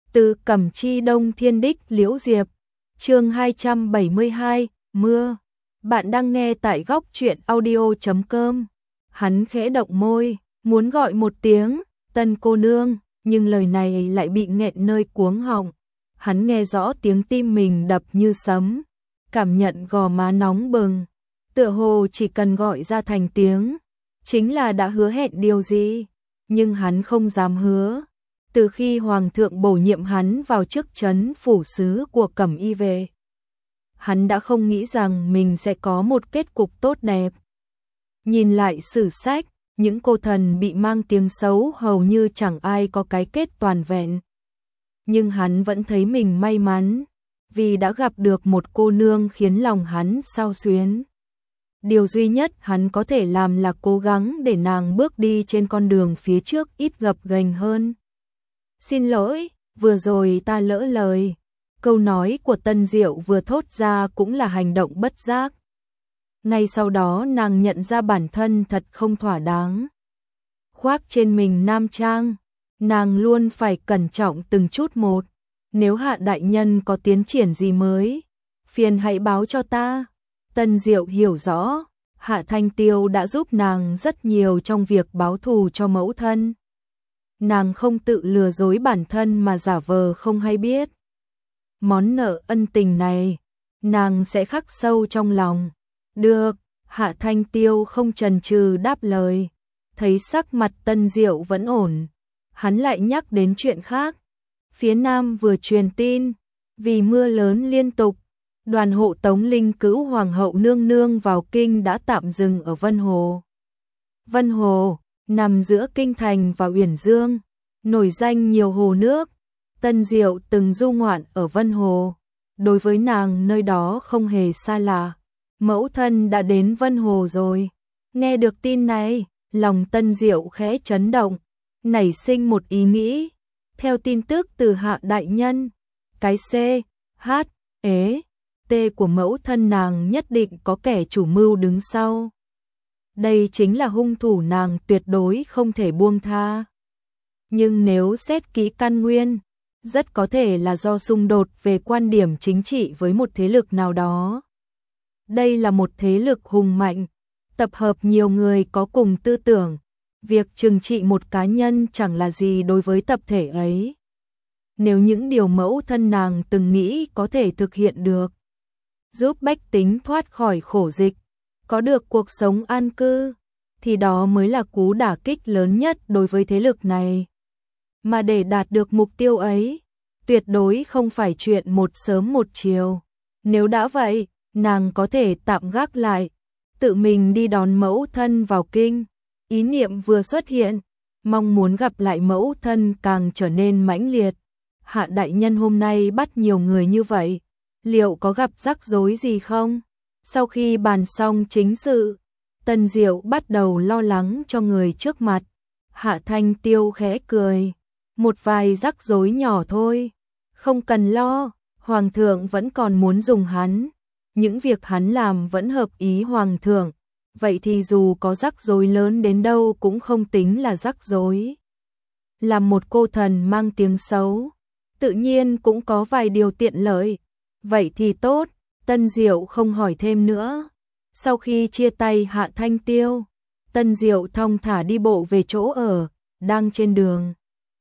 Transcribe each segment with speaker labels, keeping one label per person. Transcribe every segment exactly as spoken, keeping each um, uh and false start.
Speaker 1: Từ Cẩm Chi Đông Thiên Đích Liễu Diệp, chương hai trăm bảy mươi hai, mưa. Bạn đang nghe tại góc truyện audio chấm com. Hắn khẽ động môi, muốn gọi một tiếng, Tân cô nương, nhưng lời này lại bị nghẹn nơi cuống họng. Hắn nghe rõ tiếng tim mình đập như sấm, cảm nhận gò má nóng bừng, tựa hồ chỉ cần gọi ra thành tiếng, chính là đã hứa hẹn điều gì, nhưng hắn không dám hứa. Từ khi Hoàng thượng bổ nhiệm hắn vào chức trấn phủ sứ của Cẩm Y về, hắn đã không nghĩ rằng mình sẽ có một kết cục tốt đẹp. Nhìn lại sử sách, những cô thần bị mang tiếng xấu hầu như chẳng ai có cái kết toàn vẹn. Nhưng hắn vẫn thấy mình may mắn, vì đã gặp được một cô nương khiến lòng hắn xao xuyến. Điều duy nhất hắn có thể làm là cố gắng để nàng bước đi trên con đường phía trước ít gập ghềnh hơn. Xin lỗi, vừa rồi ta lỡ lời. Câu nói của Tân Diệu vừa thốt ra cũng là hành động bất giác. Ngay sau đó nàng nhận ra bản thân thật không thỏa đáng. Khoác trên mình nam trang, nàng luôn phải cẩn trọng từng chút một. Nếu Hạ đại nhân có tiến triển gì mới, phiền hãy báo cho ta. Tân Diệu hiểu rõ, Hạ Thanh Tiêu đã giúp nàng rất nhiều trong việc báo thù cho mẫu thân. Nàng không tự lừa dối bản thân mà giả vờ không hay biết. Món nợ ân tình này, nàng sẽ khắc sâu trong lòng. Được, Hạ Thanh Tiêu không chần chừ đáp lời. Thấy sắc mặt Tân Diệu vẫn ổn, hắn lại nhắc đến chuyện khác. Phía Nam vừa truyền tin, vì mưa lớn liên tục, đoàn hộ tống linh cữu Hoàng hậu nương nương vào kinh đã tạm dừng ở Vân Hồ. Vân Hồ nằm giữa kinh thành và Uyển Dương, nổi danh nhiều hồ nước. Tân Diệu từng du ngoạn ở Vân Hồ, đối với nàng nơi đó không hề xa lạ. Mẫu thân đã đến Vân Hồ rồi. Nghe được tin này, lòng Tân Diệu khẽ chấn động, nảy sinh một ý nghĩ. Theo tin tức từ Hạ đại nhân, cái C, H, ế, T của mẫu thân nàng nhất định có kẻ chủ mưu đứng sau. Đây chính là hung thủ nàng tuyệt đối không thể buông tha. Nhưng nếu xét kỹ căn nguyên, rất có thể là do xung đột về quan điểm chính trị với một thế lực nào đó. Đây là một thế lực hùng mạnh, tập hợp nhiều người có cùng tư tưởng. Việc trừng trị một cá nhân chẳng là gì đối với tập thể ấy. Nếu những điều mẫu thân nàng từng nghĩ có thể thực hiện được, giúp bách tính thoát khỏi khổ dịch, có được cuộc sống an cư, thì đó mới là cú đả kích lớn nhất đối với thế lực này. Mà để đạt được mục tiêu ấy, tuyệt đối không phải chuyện một sớm một chiều. Nếu đã vậy, nàng có thể tạm gác lại, tự mình đi đón mẫu thân vào kinh. Ý niệm vừa xuất hiện, mong muốn gặp lại mẫu thân càng trở nên mãnh liệt. Hạ đại nhân hôm nay bắt nhiều người như vậy, liệu có gặp rắc rối gì không? Sau khi bàn xong chính sự, Tân Diệu bắt đầu lo lắng cho người trước mặt. Hạ Thanh Tiêu khẽ cười, một vài rắc rối nhỏ thôi, không cần lo, Hoàng thượng vẫn còn muốn dùng hắn. Những việc hắn làm vẫn hợp ý Hoàng thượng. Vậy thì dù có rắc rối lớn đến đâu cũng không tính là rắc rối. Làm một cô thần mang tiếng xấu, tự nhiên cũng có vài điều tiện lợi. Vậy thì tốt, Tân Diệu không hỏi thêm nữa. Sau khi chia tay Hạ Thanh Tiêu, Tân Diệu thong thả đi bộ về chỗ ở, đang trên đường.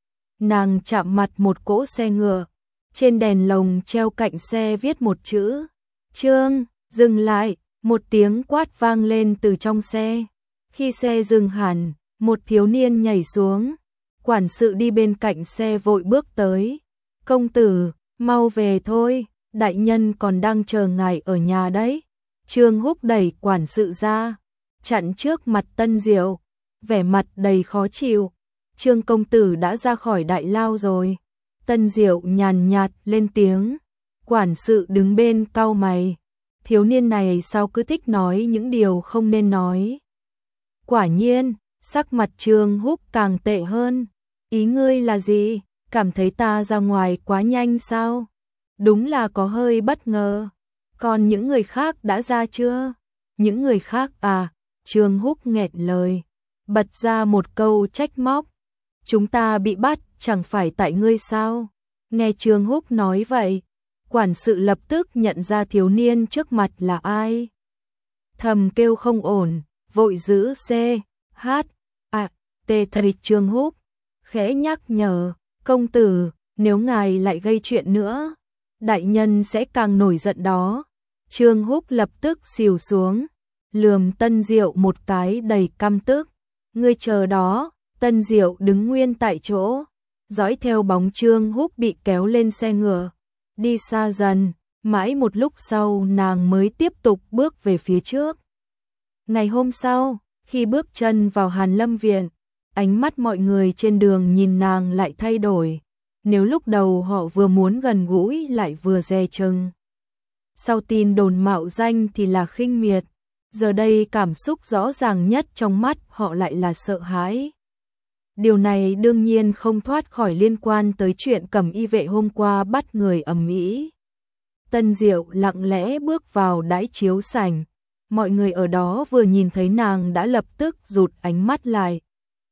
Speaker 1: Nàng chạm mặt một cỗ xe ngựa, trên đèn lồng treo cạnh xe viết một chữ, Trương, dừng lại. Một tiếng quát vang lên từ trong xe. Khi xe dừng hẳn, một thiếu niên nhảy xuống. Quản sự đi bên cạnh xe vội bước tới. Công tử, mau về thôi, đại nhân còn đang chờ ngài ở nhà đấy. Trương Húc đẩy quản sự ra, chặn trước mặt Tân Diệu, vẻ mặt đầy khó chịu. Trương công tử đã ra khỏi đại lao rồi. Tân Diệu nhàn nhạt lên tiếng. Quản sự đứng bên cau mày. Thiếu niên này sao cứ thích nói những điều không nên nói. Quả nhiên, sắc mặt Trương Húc càng tệ hơn. Ý ngươi là gì? Cảm thấy ta ra ngoài quá nhanh sao? Đúng là có hơi bất ngờ. Còn những người khác đã ra chưa? Những người khác à? Trương Húc nghẹn lời, bật ra một câu trách móc. Chúng ta bị bắt chẳng phải tại ngươi sao? Nghe Trương Húc nói vậy, quản sự lập tức nhận ra thiếu niên trước mặt là ai. Thầm kêu không ổn, vội giữ C, H, A, T thầy Trương Húc, khẽ nhắc nhở, công tử, nếu ngài lại gây chuyện nữa, đại nhân sẽ càng nổi giận đó. Trương Húc lập tức xìu xuống, lườm Tân Diệu một cái đầy căm tức. Ngươi chờ đó. Tân Diệu đứng nguyên tại chỗ, dõi theo bóng Trương Húc bị kéo lên xe ngựa, đi xa dần, mãi một lúc sau nàng mới tiếp tục bước về phía trước. Ngày hôm sau, khi bước chân vào Hàn Lâm Viện, ánh mắt mọi người trên đường nhìn nàng lại thay đổi. Nếu lúc đầu họ vừa muốn gần gũi lại vừa dè chừng, sau tin đồn mạo danh thì là khinh miệt, giờ đây cảm xúc rõ ràng nhất trong mắt họ lại là sợ hãi. Điều này đương nhiên không thoát khỏi liên quan tới chuyện Cẩm Y vệ hôm qua bắt người ầm ĩ. Tân Diệu lặng lẽ bước vào đãi chiếu sảnh, mọi người ở đó vừa nhìn thấy nàng đã lập tức rụt ánh mắt lại.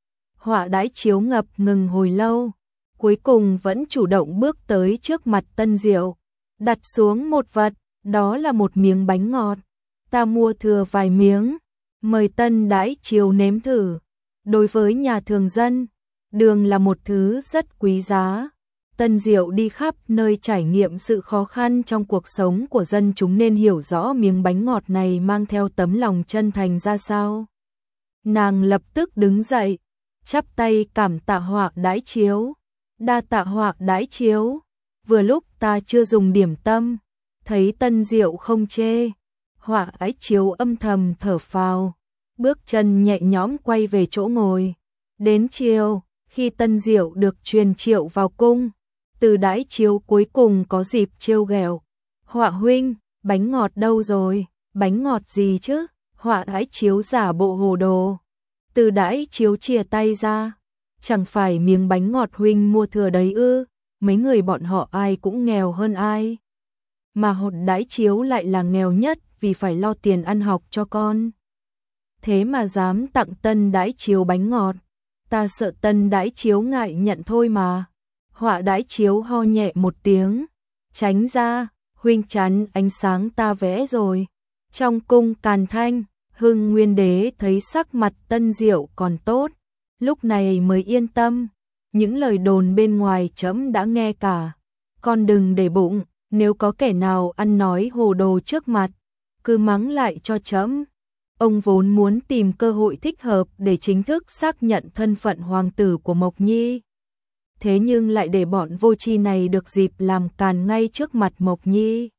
Speaker 1: Họa đãi chiếu ngập ngừng hồi lâu, cuối cùng vẫn chủ động bước tới trước mặt Tân Diệu, đặt xuống một vật, đó là một miếng bánh ngọt. Ta mua thừa vài miếng, mời Tân đãi chiếu nếm thử. Đối với nhà thường dân, đường là một thứ rất quý giá. Tân Diệu đi khắp nơi trải nghiệm sự khó khăn trong cuộc sống của dân chúng nên hiểu rõ miếng bánh ngọt này mang theo tấm lòng chân thành ra sao. Nàng lập tức đứng dậy, chắp tay cảm tạ Họa đãi chiếu. Đa tạ Họa đãi chiếu, vừa lúc ta chưa dùng điểm tâm. Thấy Tân Diệu không chê, Họa đãi chiếu âm thầm thở phào, bước chân nhẹ nhõm quay về chỗ ngồi. Đến chiều, khi Tân Diệu được truyền triệu vào cung, Từ đãi chiếu cuối cùng có dịp trêu ghẹo. Họa huynh, bánh ngọt đâu rồi? Bánh ngọt gì chứ? Họa đãi chiếu giả bộ hồ đồ. Từ đãi chiếu chìa tay ra. Chẳng phải miếng bánh ngọt huynh mua thừa đấy ư? Mấy người bọn họ ai cũng nghèo hơn ai. Mà hột đãi chiếu lại là nghèo nhất vì phải lo tiền ăn học cho con. Thế mà dám tặng Tân đãi chiếu bánh ngọt. Ta sợ Tân đãi chiếu ngại nhận thôi mà. Họa đãi chiếu ho nhẹ một tiếng. Tránh ra, huynh chắn ánh sáng ta vẽ rồi. Trong cung Càn Thanh, Hưng Nguyên Đế thấy sắc mặt Tân Diệu còn tốt. Lúc này mới yên tâm. Những lời đồn bên ngoài trẫm đã nghe cả. Con đừng để bụng, nếu có kẻ nào ăn nói hồ đồ trước mặt, cứ mắng lại cho trẫm. Ông vốn muốn tìm cơ hội thích hợp để chính thức xác nhận thân phận hoàng tử của Mộc Nhi. Thế nhưng lại để bọn vô tri này được dịp làm càn ngay trước mặt Mộc Nhi.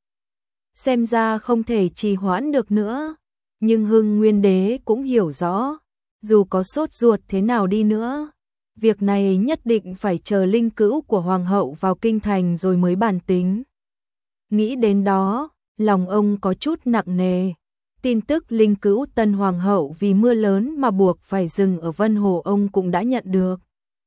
Speaker 1: Xem ra không thể trì hoãn được nữa. Nhưng Hưng Nguyên Đế cũng hiểu rõ, dù có sốt ruột thế nào đi nữa, việc này nhất định phải chờ linh cữu của hoàng hậu vào kinh thành rồi mới bàn tính. Nghĩ đến đó, lòng ông có chút nặng nề. Tin tức linh cữu tân hoàng hậu vì mưa lớn mà buộc phải dừng ở Vân Hồ ông cũng đã nhận được.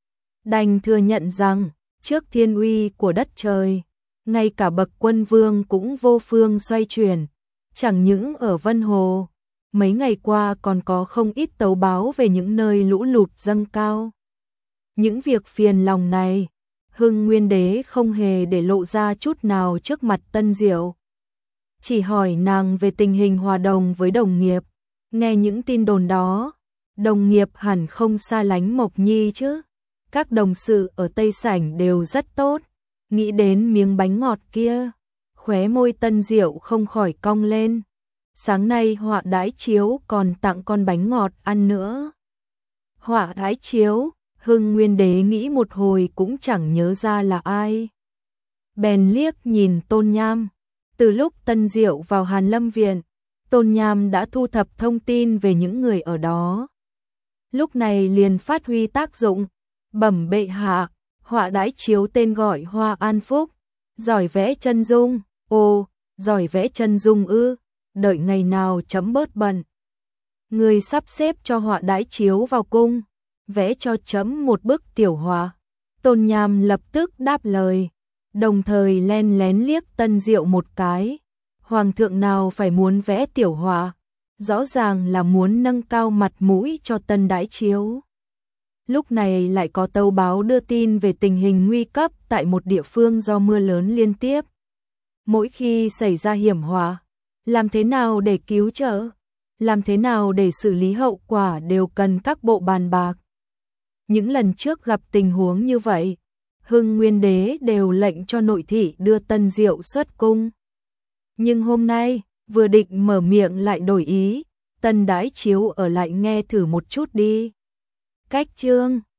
Speaker 1: Đành thừa nhận rằng, trước thiên uy của đất trời, ngay cả bậc quân vương cũng vô phương xoay chuyển. Chẳng những ở Vân Hồ, mấy ngày qua còn có không ít tấu báo về những nơi lũ lụt dâng cao. Những việc phiền lòng này, Hưng Nguyên Đế không hề để lộ ra chút nào trước mặt Tân Diệu. Chỉ hỏi nàng về tình hình hòa đồng với đồng nghiệp. Nghe những tin đồn đó, đồng nghiệp hẳn không xa lánh Mộc Nhi chứ. Các đồng sự ở Tây Sảnh đều rất tốt. Nghĩ đến miếng bánh ngọt kia, khóe môi Tân Diệu không khỏi cong lên. Sáng nay Họa đãi chiếu còn tặng con bánh ngọt ăn nữa. Họa đãi chiếu, Hưng Nguyên Đế nghĩ một hồi cũng chẳng nhớ ra là ai. Bèn liếc nhìn Tôn Nham. Từ lúc Tân Diệu vào Hàn Lâm Viện, Tôn Nham đã thu thập thông tin về những người ở đó. Lúc này liền phát huy tác dụng. Bẩm bệ hạ, Họa đãi chiếu tên gọi Hoa An Phúc, giỏi vẽ chân dung. Ồ, giỏi vẽ chân dung ư? Đợi ngày nào chấm bớt bận, người sắp xếp cho Họa đãi chiếu vào cung, vẽ cho chấm một bức tiểu họa. Tôn Nham lập tức đáp lời, đồng thời len lén liếc Tân Diệu một cái. Hoàng thượng nào phải muốn vẽ tiểu họa, rõ ràng là muốn nâng cao mặt mũi cho Tân đãi chiếu. lúc này lại có tấu báo đưa tin về tình hình nguy cấp tại một địa phương do mưa lớn liên tiếp. Mỗi khi xảy ra hiểm họa, làm thế nào để cứu trợ, làm thế nào để xử lý hậu quả đều cần các bộ bàn bạc. Những lần trước gặp tình huống như vậy, Hưng Nguyên Đế đều lệnh cho nội thị đưa Tân Diệu xuất cung. Nhưng hôm nay, vừa định mở miệng lại đổi ý, Tân Đãi Chiếu ở lại nghe thử một chút đi. Cách chương